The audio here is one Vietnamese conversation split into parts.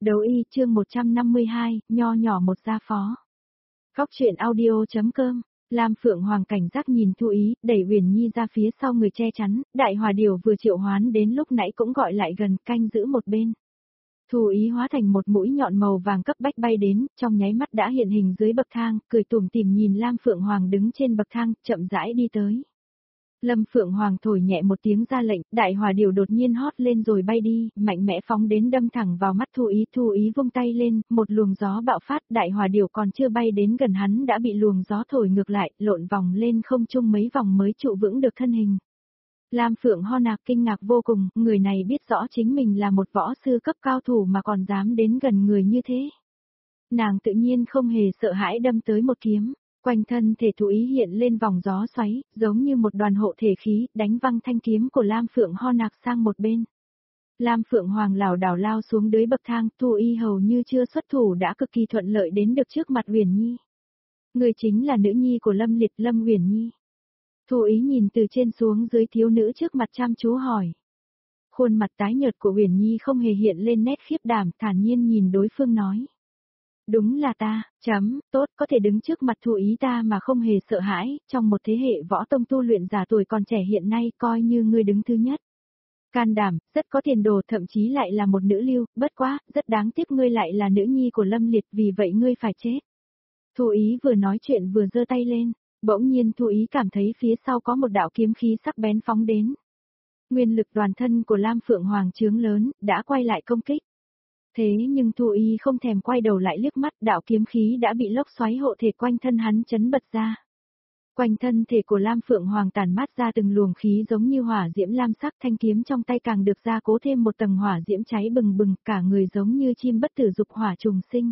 Đấu y chương 152, nho nhỏ một gia phó. Góc truyện audio.com. Lam Phượng Hoàng cảnh giác nhìn Thu Ý, đẩy Uyển Nhi ra phía sau người che chắn, Đại Hòa Điều vừa triệu hoán đến lúc nãy cũng gọi lại gần, canh giữ một bên. Thu Ý hóa thành một mũi nhọn màu vàng cấp bách bay đến, trong nháy mắt đã hiện hình dưới bậc thang, cười tủm tỉm nhìn Lam Phượng Hoàng đứng trên bậc thang, chậm rãi đi tới. Lâm Phượng Hoàng thổi nhẹ một tiếng ra lệnh, Đại Hòa Điều đột nhiên hót lên rồi bay đi, mạnh mẽ phóng đến đâm thẳng vào mắt Thu Ý vung tay lên, một luồng gió bạo phát, Đại Hòa Điều còn chưa bay đến gần hắn đã bị luồng gió thổi ngược lại, lộn vòng lên không trung mấy vòng mới trụ vững được thân hình. Lam Phượng Ho Nạc kinh ngạc vô cùng, người này biết rõ chính mình là một võ sư cấp cao thủ mà còn dám đến gần người như thế. Nàng tự nhiên không hề sợ hãi đâm tới một kiếm. Quanh thân thể Thu Ý hiện lên vòng gió xoáy, giống như một đoàn hộ thể khí, đánh văng thanh kiếm của Lam Phượng Ho Nạc sang một bên. Lam Phượng Hoàng lảo đảo lao xuống dưới bậc thang, Thu Ý hầu như chưa xuất thủ đã cực kỳ thuận lợi đến được trước mặt Uyển Nhi. Người chính là nữ nhi của Lâm Liệt, Lâm Uyển Nhi. Thu Ý nhìn từ trên xuống dưới thiếu nữ trước mặt chăm chú hỏi. Khuôn mặt tái nhợt của Uyển Nhi không hề hiện lên nét khiếp đảm, thản nhiên nhìn đối phương nói. Đúng là ta, tốt, có thể đứng trước mặt Thu Ý ta mà không hề sợ hãi, trong một thế hệ võ tông tu luyện giả tuổi còn trẻ hiện nay coi như ngươi đứng thứ nhất. Can đảm, rất có tiền đồ, thậm chí lại là một nữ lưu, bất quá, rất đáng tiếc ngươi lại là nữ nhi của Lâm Liệt, vì vậy ngươi phải chết. Thu Ý vừa nói chuyện vừa giơ tay lên, bỗng nhiên Thu Ý cảm thấy phía sau có một đạo kiếm khí sắc bén phóng đến. Nguyên lực toàn thân của Lam Phượng Hoàng trướng lớn, đã quay lại công kích. Thế nhưng Thu Ý không thèm quay đầu lại liếc mắt, đạo kiếm khí đã bị lốc xoáy hộ thể quanh thân hắn chấn bật ra. Quanh thân thể của Lam Phượng Hoàng tản mát ra từng luồng khí giống như hỏa diễm lam sắc, thanh kiếm trong tay càng được gia cố thêm một tầng hỏa diễm cháy bừng bừng, cả người giống như chim bất tử dục hỏa trùng sinh.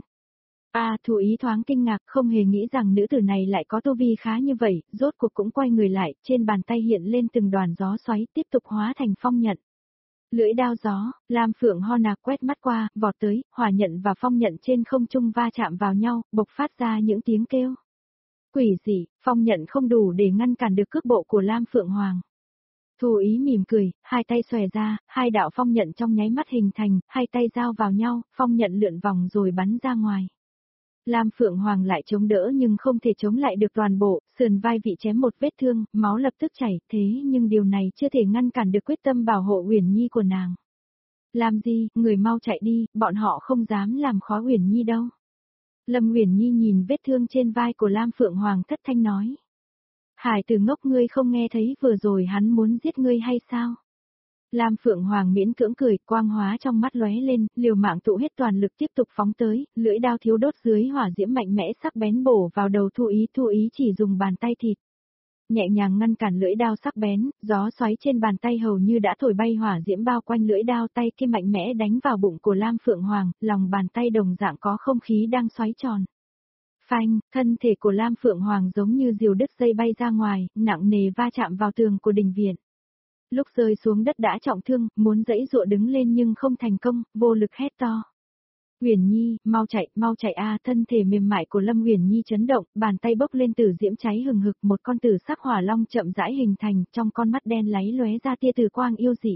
Thu Ý thoáng kinh ngạc, không hề nghĩ rằng nữ tử này lại có tu vi khá như vậy, rốt cuộc cũng quay người lại, trên bàn tay hiện lên từng đoàn gió xoáy tiếp tục hóa thành phong nhận. Lưỡi đao gió, Lam Phượng Ho Nạc quét mắt qua, vọt tới, hỏa nhận và phong nhận trên không trung va chạm vào nhau, bộc phát ra những tiếng kêu. Quỷ dị, phong nhận không đủ để ngăn cản được cước bộ của Lam Phượng Hoàng. Thu Ý mỉm cười, hai tay xòe ra, hai đạo phong nhận trong nháy mắt hình thành, hai tay giao vào nhau, phong nhận lượn vòng rồi bắn ra ngoài. Lam Phượng Hoàng lại chống đỡ nhưng không thể chống lại được toàn bộ, sườn vai bị chém một vết thương, máu lập tức chảy, thế nhưng điều này chưa thể ngăn cản được quyết tâm bảo hộ Uyển Nhi của nàng. Làm gì, người mau chạy đi, bọn họ không dám làm khó Uyển Nhi đâu. Lâm Uyển Nhi nhìn vết thương trên vai của Lam Phượng Hoàng thất thanh nói. Hải tử ngốc, ngươi không nghe thấy vừa rồi hắn muốn giết ngươi hay sao? Lam Phượng Hoàng miễn cưỡng cười, quang hóa trong mắt lóe lên, liều mạng tụ hết toàn lực tiếp tục phóng tới, lưỡi đao thiếu đốt dưới hỏa diễm mạnh mẽ sắc bén bổ vào đầu Thu Ý chỉ dùng bàn tay thịt. Nhẹ nhàng ngăn cản lưỡi đao sắc bén, gió xoáy trên bàn tay hầu như đã thổi bay hỏa diễm bao quanh lưỡi đao, tay kia mạnh mẽ đánh vào bụng của Lam Phượng Hoàng, lòng bàn tay đồng dạng có không khí đang xoáy tròn. Phanh, thân thể của Lam Phượng Hoàng giống như diều đứt dây bay ra ngoài, nặng nề va chạm vào tường của đình viện. Lúc rơi xuống đất đã trọng thương, muốn giãy giụa đứng lên nhưng không thành công, vô lực hét to. Uyển Nhi, mau chạy thân thể mềm mại của Lâm Uyển Nhi chấn động, bàn tay bốc lên tử diễm cháy hừng hực, một con tử sắc hỏa long chậm rãi hình thành, trong con mắt đen láy lóe ra tia tử quang yêu dị.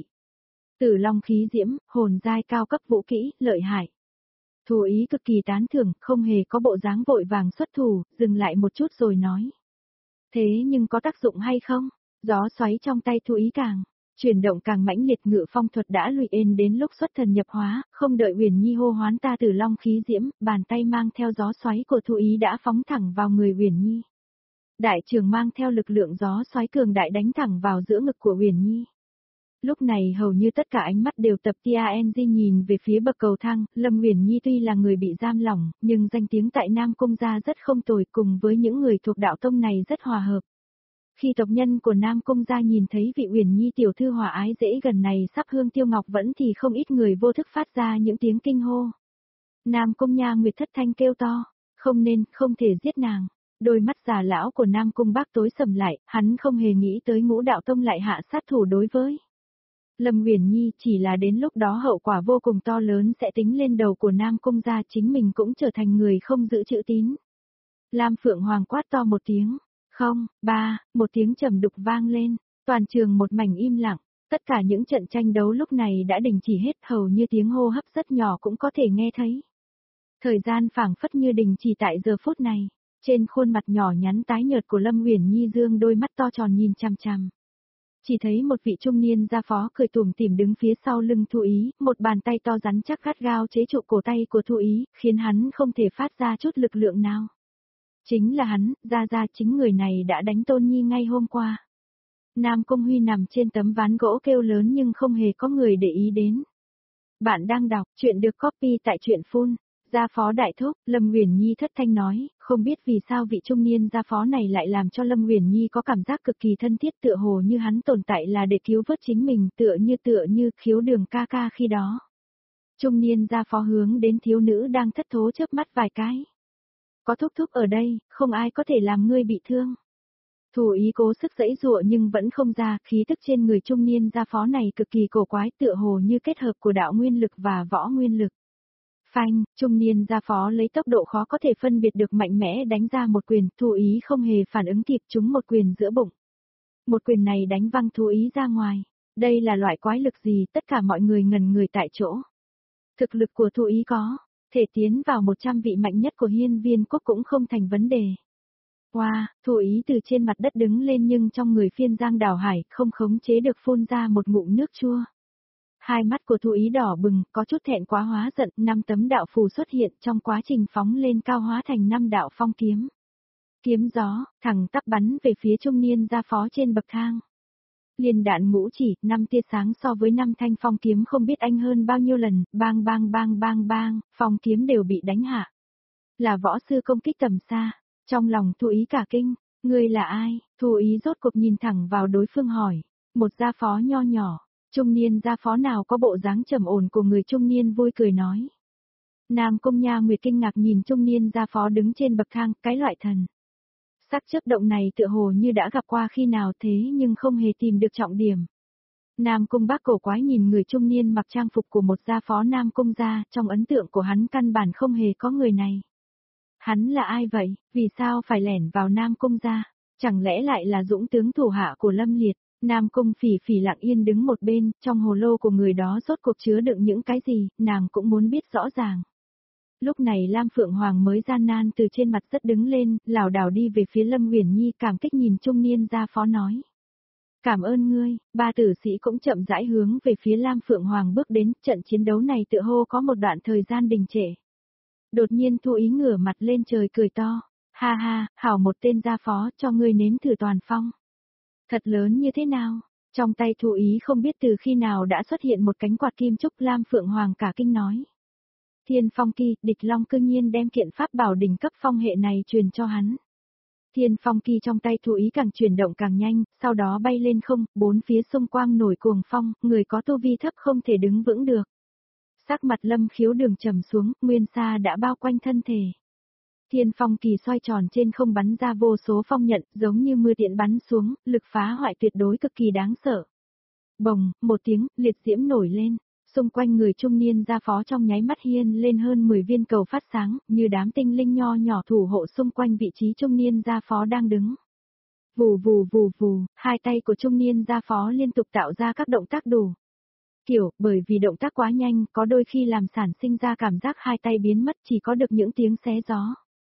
Tử long khí diễm, hồn giai cao cấp vũ kỹ, lợi hại. Thu Ý cực kỳ tán thưởng, không hề có bộ dáng vội vàng xuất thủ, dừng lại một chút rồi nói. Thế nhưng có tác dụng hay không? Gió xoáy trong tay Thu Ý chuyển động càng mãnh liệt, ngự phong thuật đã lụy ên đến lúc xuất thần nhập hóa, không đợi Uyển Nhi hô hoán ta tử long khí diễm, bàn tay mang theo gió xoáy của Thu Ý đã phóng thẳng vào người Uyển Nhi. Đại trường mang theo lực lượng gió xoáy cường đại đánh thẳng vào giữa ngực của Uyển Nhi. Lúc này hầu như tất cả ánh mắt đều tập TNG nhìn về phía bậc cầu thang, Lâm Uyển Nhi tuy là người bị giam lỏng, nhưng danh tiếng tại Nam Cung gia rất không tồi, cùng với những người thuộc đạo tông này rất hòa hợp. Khi tộc nhân của Nam Cung gia nhìn thấy vị Uyển Nhi tiểu thư hòa ái dễ gần này sắp hương tiêu ngọc vẫn thì không ít người vô thức phát ra những tiếng kinh hô. Nam Cung Nha Nguyệt thất thanh kêu to, không thể giết nàng. Đôi mắt già lão của Nam Cung Bác tối sầm lại, hắn không hề nghĩ tới Ngũ Đạo Tông lại hạ sát thủ đối với Lâm Uyển Nhi, chỉ là đến lúc đó hậu quả vô cùng to lớn sẽ tính lên đầu của Nam Cung gia, chính mình cũng trở thành người không giữ chữ tín. Lam Phượng Hoàng quát to một tiếng. Không, một tiếng trầm đục vang lên, toàn trường một mảnh im lặng, Tất cả những trận tranh đấu lúc này đã đình chỉ hết, hầu như tiếng hô hấp rất nhỏ cũng có thể nghe thấy. Thời gian phảng phất như đình chỉ tại giờ phút này. Trên khuôn mặt nhỏ nhắn tái nhợt của Lâm Uyển Nhi dương đôi mắt to tròn nhìn chằm chằm. Chỉ thấy một vị trung niên gia phó cười tủm tỉm đứng phía sau lưng Thu Ý, một bàn tay to rắn chắc gắt gao chế trụ cổ tay của Thu Ý, khiến hắn không thể phát ra chút lực lượng nào. Chính là hắn, ra chính người này đã đánh Tôn Nhi ngay hôm qua. Nam Cung Huy nằm trên tấm ván gỗ kêu lớn nhưng không hề có người để ý đến. Bạn đang đọc truyện được copy tại truyện Phun. Gia phó đại thúc, Lâm Uyển Nhi thất thanh nói, không biết vì sao vị trung niên gia phó này lại làm cho Lâm Uyển Nhi có cảm giác cực kỳ thân thiết, tựa hồ như hắn tồn tại là để cứu vớt chính mình, tựa như Khiếu Đường ca ca khi đó. Trung niên gia phó hướng đến thiếu nữ đang thất thố chớp mắt vài cái. Có thúc thúc ở đây, không ai có thể làm ngươi bị thương. Thủ Ý cố sức giãy giụa nhưng vẫn không ra, khí tức trên người trung niên gia phó này cực kỳ cổ quái, tựa hồ như kết hợp của đạo nguyên lực và võ nguyên lực. Phanh, trung niên gia phó lấy tốc độ khó có thể phân biệt được mạnh mẽ đánh ra một quyền, Thu Ý không hề phản ứng kịp, trúng một quyền giữa bụng. Một quyền này đánh văng Thu Ý ra ngoài. Đây là loại quái lực gì, tất cả mọi người ngẩn người tại chỗ. Thực lực của Thu Ý có, thể tiến vào 100 vị mạnh nhất của Hiên Viên Quốc cũng không thành vấn đề. Wow, Thu Ý từ trên mặt đất đứng lên nhưng trong người phiên giang đảo hải không khống chế được phun ra một ngụm nước chua. Hai mắt của Thu Ý đỏ bừng, có chút thẹn quá hóa giận, 5 tấm đạo phù xuất hiện trong quá trình phóng lên cao hóa thành 5 đạo phong kiếm. Kiếm gió, thẳng tắp bắn về phía trung niên gia phó trên bậc thang. Liên đạn ngũ chỉ, 5 tia sáng so với 5 thanh phong kiếm không biết anh hơn bao nhiêu lần, bang bang bang bang bang, phong kiếm đều bị đánh hạ. Là võ sư công kích tầm xa, trong lòng Thu Ý cả kinh, ngươi là ai? Thu Ý rốt cuộc nhìn thẳng vào đối phương hỏi, một gia phó nho nhỏ. Trung niên gia phó nào có bộ dáng trầm ổn của người trung niên vui cười nói. Nam Cung Nha Nguyệt kinh ngạc nhìn trung niên gia phó đứng trên bậc thang, cái loại thần. Sắc chớp động này tựa hồ như đã gặp qua khi nào thế nhưng không hề tìm được trọng điểm. Nam Cung Bác cổ quái nhìn người trung niên mặc trang phục của một gia phó Nam Cung gia, trong ấn tượng của hắn căn bản không hề có người này. Hắn là ai vậy, vì sao phải lẻn vào Nam Cung gia, chẳng lẽ lại là dũng tướng thủ hạ của Lâm Liệt? Nam Cung Phỉ Phỉ lặng yên đứng một bên, trong hồ lô của người đó rốt cuộc chứa đựng những cái gì, nàng cũng muốn biết rõ ràng. Lúc này Lam Phượng Hoàng mới gian nan từ trên mặt đất đứng lên, lảo đảo đi về phía Lâm Uyển Nhi, cảm kích nhìn trung niên gia phó nói. Cảm ơn ngươi, ba tử sĩ cũng chậm rãi hướng về phía Lam Phượng Hoàng bước đến, trận chiến đấu này tựa hồ có một đoạn thời gian đình trệ. Đột nhiên Thu Ý ngửa mặt lên trời cười to, ha ha, hảo một tên gia phó, cho ngươi nếm thử toàn phong. Thật lớn như thế nào? Trong tay Thu Ý không biết từ khi nào đã xuất hiện một cánh quạt kim trúc, Lam Phượng Hoàng cả kinh nói. Thiên Phong Kỳ, Địch Long cương nhiên đem kiện pháp bảo đỉnh cấp phong hệ này truyền cho hắn. Thiên Phong Kỳ trong tay Thu Ý càng chuyển động càng nhanh, sau đó bay lên không, bốn phía xung quanh nổi cuồng phong, người có tu vi thấp không thể đứng vững được. Sắc mặt Lâm Khiếu Đường trầm xuống, nguyên sa đã bao quanh thân thể. Thiên Phong Kỳ xoay tròn trên không bắn ra vô số phong nhận, giống như mưa tiễn bắn xuống, lực phá hoại tuyệt đối cực kỳ đáng sợ. Bồng, một tiếng, liệt diễm nổi lên, xung quanh người trung niên gia phó trong nháy mắt hiên lên hơn 10 viên cầu phát sáng, như đám tinh linh nho nhỏ thủ hộ xung quanh vị trí trung niên gia phó đang đứng. Vù vù vù vù, hai tay của trung niên gia phó liên tục tạo ra các động tác đủ. Kiểu, bởi vì động tác quá nhanh, có đôi khi làm sản sinh ra cảm giác hai tay biến mất, chỉ có được những tiếng xé gió.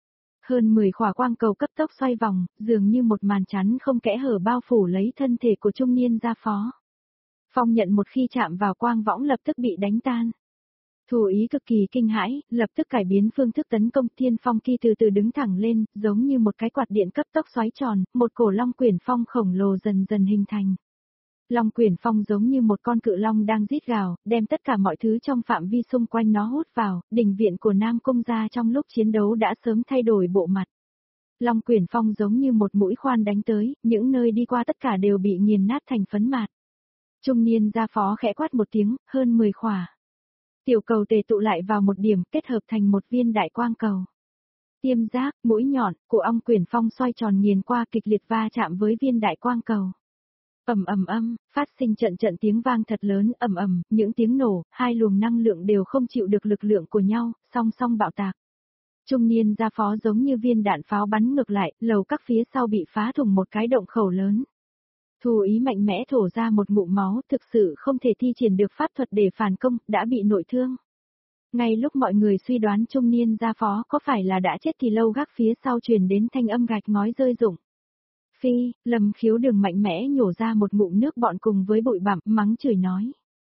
Hơn 10 khỏa quang cầu cấp tốc xoay vòng, dường như một màn chắn không kẽ hở bao phủ lấy thân thể của trung niên gia phó. Phong nhận một khi chạm vào quang võng lập tức bị đánh tan. Thủ Ý cực kỳ kinh hãi, lập tức cải biến phương thức tấn công. Thiên Phong Kỳ từ từ đứng thẳng lên, giống như một cái quạt điện cấp tốc xoáy tròn, một cổ long quyển phong khổng lồ dần dần hình thành. Long quyển phong giống như một con cự long đang rít gào, đem tất cả mọi thứ trong phạm vi xung quanh nó hút vào, đình viện của Nam Cung gia trong lúc chiến đấu đã sớm thay đổi bộ mặt. Long quyển phong giống như một mũi khoan đánh tới, những nơi đi qua tất cả đều bị nghiền nát thành phấn mạt. Trung niên gia phó khẽ quát một tiếng, hơn 10 khỏa. Tiểu cầu tề tụ lại vào một điểm, kết hợp thành một viên đại quang cầu. Tiêm giác, mũi nhọn, của ong quyển phong xoay tròn nghiền qua kịch liệt va chạm với viên đại quang cầu. Ầm ầm ầm, phát sinh trận trận tiếng vang thật lớn, ầm ầm, những tiếng nổ, hai luồng năng lượng đều không chịu được lực lượng của nhau, song song bạo tạc. Trung niên gia phó giống như viên đạn pháo bắn ngược lại, lầu các phía sau bị phá thủng một cái động khẩu lớn. Thu Ý mạnh mẽ thổ ra một ngụm máu, thực sự không thể thi triển được pháp thuật để phản công, đã bị nội thương. Ngay lúc mọi người suy đoán trung niên gia phó có phải là đã chết thì lâu gác phía sau truyền đến thanh âm gạch ngói rơi rụng. Phi, Lâm Khiếu Đừng mạnh mẽ nhổ ra một ngụm nước bọn cùng với bụi bặm, mắng chửi nói.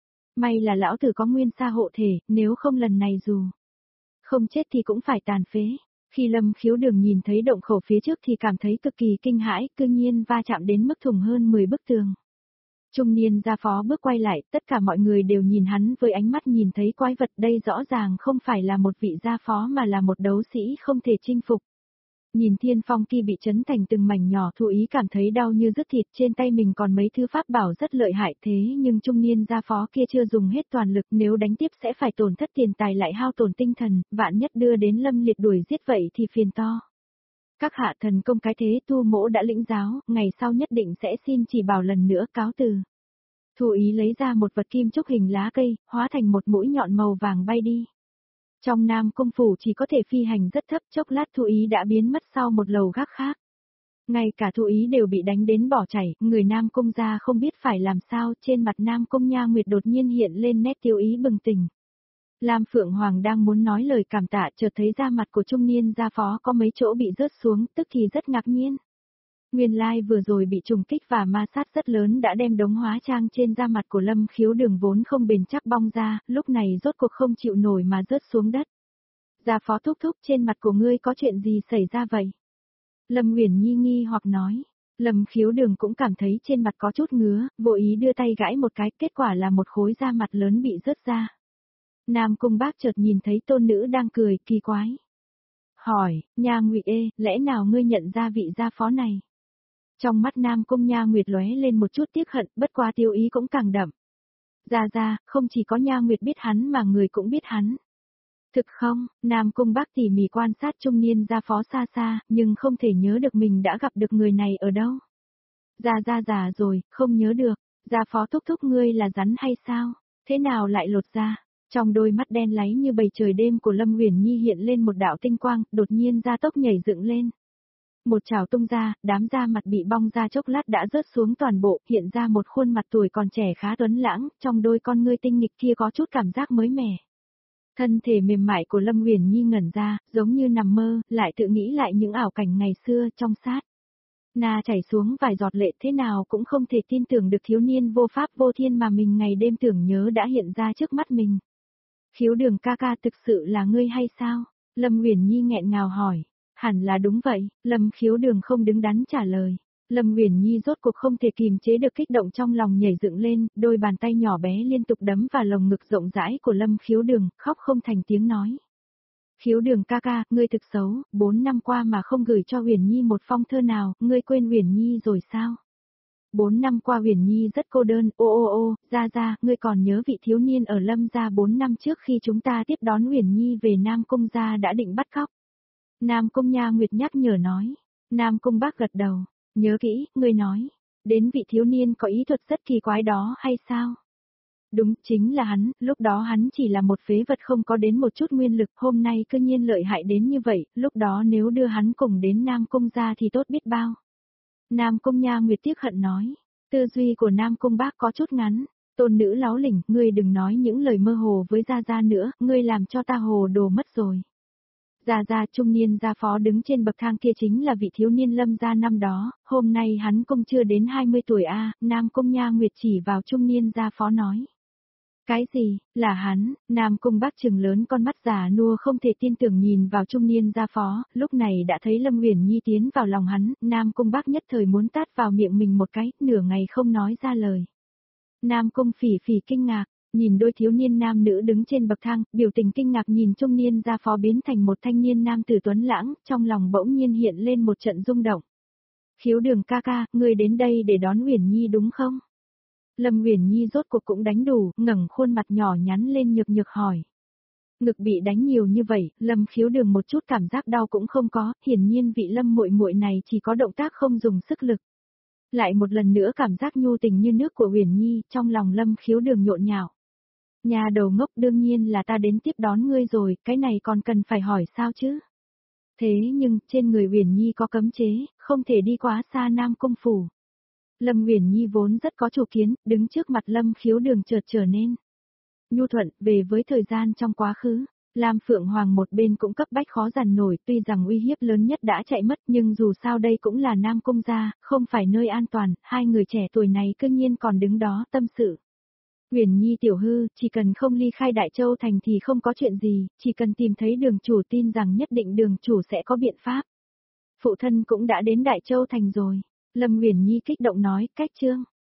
May là lão tử có nguyên sa hộ thể, nếu không lần này dù không chết thì cũng phải tàn phế. Khi Lâm Khiếu Đừng nhìn thấy động khẩu phía trước thì cảm thấy cực kỳ kinh hãi, cư nhiên va chạm đến mức thủng hơn 10 bức tường. Trung niên gia phó bước quay lại, tất cả mọi người đều nhìn hắn với ánh mắt nhìn thấy quái vật, đây rõ ràng không phải là một vị gia phó mà là một đấu sĩ không thể chinh phục. Nhìn Thiên Phong kia bị chấn thành từng mảnh nhỏ, Thu Ý cảm thấy đau như rứt thịt, trên tay mình còn mấy thứ pháp bảo rất lợi hại, thế nhưng trung niên gia phó kia chưa dùng hết toàn lực, nếu đánh tiếp sẽ phải tổn thất tiền tài lại hao tổn tinh thần, vạn nhất đưa đến Lâm Liệt đuổi giết vậy thì phiền to. Các hạ thần công cái thế, Tu Mỗ đã lĩnh giáo, ngày sau nhất định sẽ xin chỉ bảo lần nữa, cáo từ. Thu Ý lấy ra một vật kim trúc hình lá cây, hóa thành một mũi nhọn màu vàng bay đi. Trong Nam Cung phủ chỉ có thể phi hành rất thấp, chốc lát Thu Ý đã biến mất sau một lầu gác khác. Ngay cả Thu Ý đều bị đánh đến bỏ chảy, người Nam Cung ra không biết phải làm sao, trên mặt Nam Cung Nha Nguyệt đột nhiên hiện lên nét tiêu ý bừng tỉnh. Lam Phượng Hoàng đang muốn nói lời cảm tạ, chợt thấy da mặt của trung niên gia phó có mấy chỗ bị rớt xuống, tức thì rất ngạc nhiên. Nguyên lai vừa rồi bị trùng kích và ma sát rất lớn đã đem đống hóa trang trên da mặt của Lâm Khiếu Đừng vốn không bền chắc bong ra, lúc này rốt cuộc không chịu nổi mà rớt xuống đất. Gia phó thúc thúc, trên mặt của ngươi có chuyện gì xảy ra vậy? Lâm Uyển Nhi nghi hoặc nói. Lâm Khiếu Đừng cũng cảm thấy trên mặt có chút ngứa, vô ý đưa tay gãi một cái, kết quả là một khối da mặt lớn bị rớt ra. Nam Cung Bác chợt nhìn thấy tôn nữ đang cười, kỳ quái. Hỏi, Nha Ngụy ê, lẽ nào ngươi nhận ra vị gia phó này? Trong mắt Nam Cung Nha Nguyệt lóe lên một chút tiếc hận, bất quá tiêu ý cũng càng đậm. Ra, không chỉ có Nha Nguyệt biết hắn mà người cũng biết hắn. Thực không, Nam Cung Bác tỉ mỉ quan sát trung niên gia phó xa xa, nhưng không thể nhớ được mình đã gặp được người này ở đâu. Ra già rồi, không nhớ được, gia phó thúc thúc ngươi là rắn hay sao, thế nào lại lột ra? Trong đôi mắt đen láy như bầy trời đêm của Lâm Uyển Nhi hiện lên một đạo tinh quang, đột nhiên gia tốc nhảy dựng lên. Một chảo tung ra, đám da mặt bị bong ra chốc lát đã rớt xuống toàn bộ, hiện ra một khuôn mặt tuổi còn trẻ khá tuấn lãng, trong đôi con ngươi tinh nghịch kia có chút cảm giác mới mẻ. Thân thể mềm mại của Lâm Uyển Nhi ngẩn ra, giống như nằm mơ, lại tự nghĩ lại những ảo cảnh ngày xưa trong sát. Na chảy xuống vài giọt lệ, thế nào cũng không thể tin tưởng được thiếu niên vô pháp vô thiên mà mình ngày đêm tưởng nhớ đã hiện ra trước mắt mình. Khiếu Đường ca ca, thực sự là ngươi hay sao? Lâm Uyển Nhi nghẹn ngào hỏi. Hẳn là đúng vậy, Lâm Khiếu Đường không đứng đắn trả lời. Lâm Uyển Nhi rốt cuộc không thể kìm chế được kích động trong lòng nhảy dựng lên, đôi bàn tay nhỏ bé liên tục đấm vào lồng ngực rộng rãi của Lâm Khiếu Đường, khóc không thành tiếng nói. Khiếu Đường ca ca, ngươi thực xấu, 4 năm qua mà không gửi cho Uyển Nhi một phong thơ nào, ngươi quên Uyển Nhi rồi sao? 4 năm qua Uyển Nhi rất cô đơn, ô, ra, ngươi còn nhớ vị thiếu niên ở Lâm gia 4 năm trước khi chúng ta tiếp đón Uyển Nhi về Nam Cung gia đã định bắt cóc. Nam Cung Nha Nguyệt nhắc nhở nói. Nam Cung Bác gật đầu. Nhớ kỹ, ngươi nói. Đến vị thiếu niên có ý thuật rất kỳ quái đó hay sao? Đúng, chính là hắn, lúc đó hắn chỉ là một phế vật không có đến một chút nguyên lực, hôm nay cư nhiên lợi hại đến như vậy, lúc đó nếu đưa hắn cùng đến Nam Cung ra thì tốt biết bao. Nam Cung Nha Nguyệt tiếc hận nói. Tư duy của Nam Cung Bác có chút ngắn. Tôn nữ láo lỉnh, ngươi đừng nói những lời mơ hồ với Gia nữa, ngươi làm cho ta hồ đồ mất rồi. Gia trung niên gia phó đứng trên bậc thang kia chính là vị thiếu niên Lâm gia năm đó, hôm nay hắn cũng chưa đến 20 tuổi a. Nam Cung Nha Nguyệt chỉ vào trung niên gia phó nói. Cái gì, là hắn? Nam Cung Bác trừng lớn con mắt già nua không thể tin tưởng nhìn vào trung niên gia phó, lúc này đã thấy Lâm Uyển Nhi tiến vào lòng hắn, Nam Cung Bác nhất thời muốn tát vào miệng mình một cái, nửa ngày không nói ra lời. Nam Cung Phỉ Phỉ kinh ngạc. Nhìn đôi thiếu niên nam nữ đứng trên bậc thang, biểu tình kinh ngạc nhìn trung niên gia phó biến thành một thanh niên nam tử tuấn lãng, trong lòng bỗng nhiên hiện lên một trận rung động. Khiếu Đường ca ca, ngươi đến đây để đón Uyển Nhi đúng không? Lâm Uyển Nhi rốt cuộc cũng đánh đủ, ngẩng khuôn mặt nhỏ nhắn lên nhược nhược hỏi. Ngực bị đánh nhiều như vậy, Lâm Khiếu Đường một chút cảm giác đau cũng không có, hiển nhiên vị Lâm muội muội này chỉ có động tác không dùng sức lực. Lại một lần nữa cảm giác nhu tình như nước của Uyển Nhi, trong lòng Lâm Khiếu Đường nhộn nhạo. Nhà đầu ngốc, đương nhiên là ta đến tiếp đón ngươi rồi, cái này còn cần phải hỏi sao chứ? Thế nhưng, trên người Uyển Nhi có cấm chế, không thể đi quá xa Nam Cung phủ. Lâm Uyển Nhi vốn rất có chủ kiến, đứng trước mặt Lâm Khiếu Đường chợt trở nên nhu thuận, về với thời gian trong quá khứ. Lam Phượng Hoàng một bên cũng cấp bách khó dằn nổi, tuy rằng uy hiếp lớn nhất đã chạy mất nhưng dù sao đây cũng là Nam Cung gia, không phải nơi an toàn, hai người trẻ tuổi này cư nhiên còn đứng đó tâm sự. Uyển Nhi tiểu hư, chỉ cần không ly khai Đại Châu Thành thì không có chuyện gì, chỉ cần tìm thấy đường chủ tin rằng nhất định đường chủ sẽ có biện pháp. Phụ thân cũng đã đến Đại Châu Thành rồi. Lâm Uyển Nhi kích động nói, cách chương.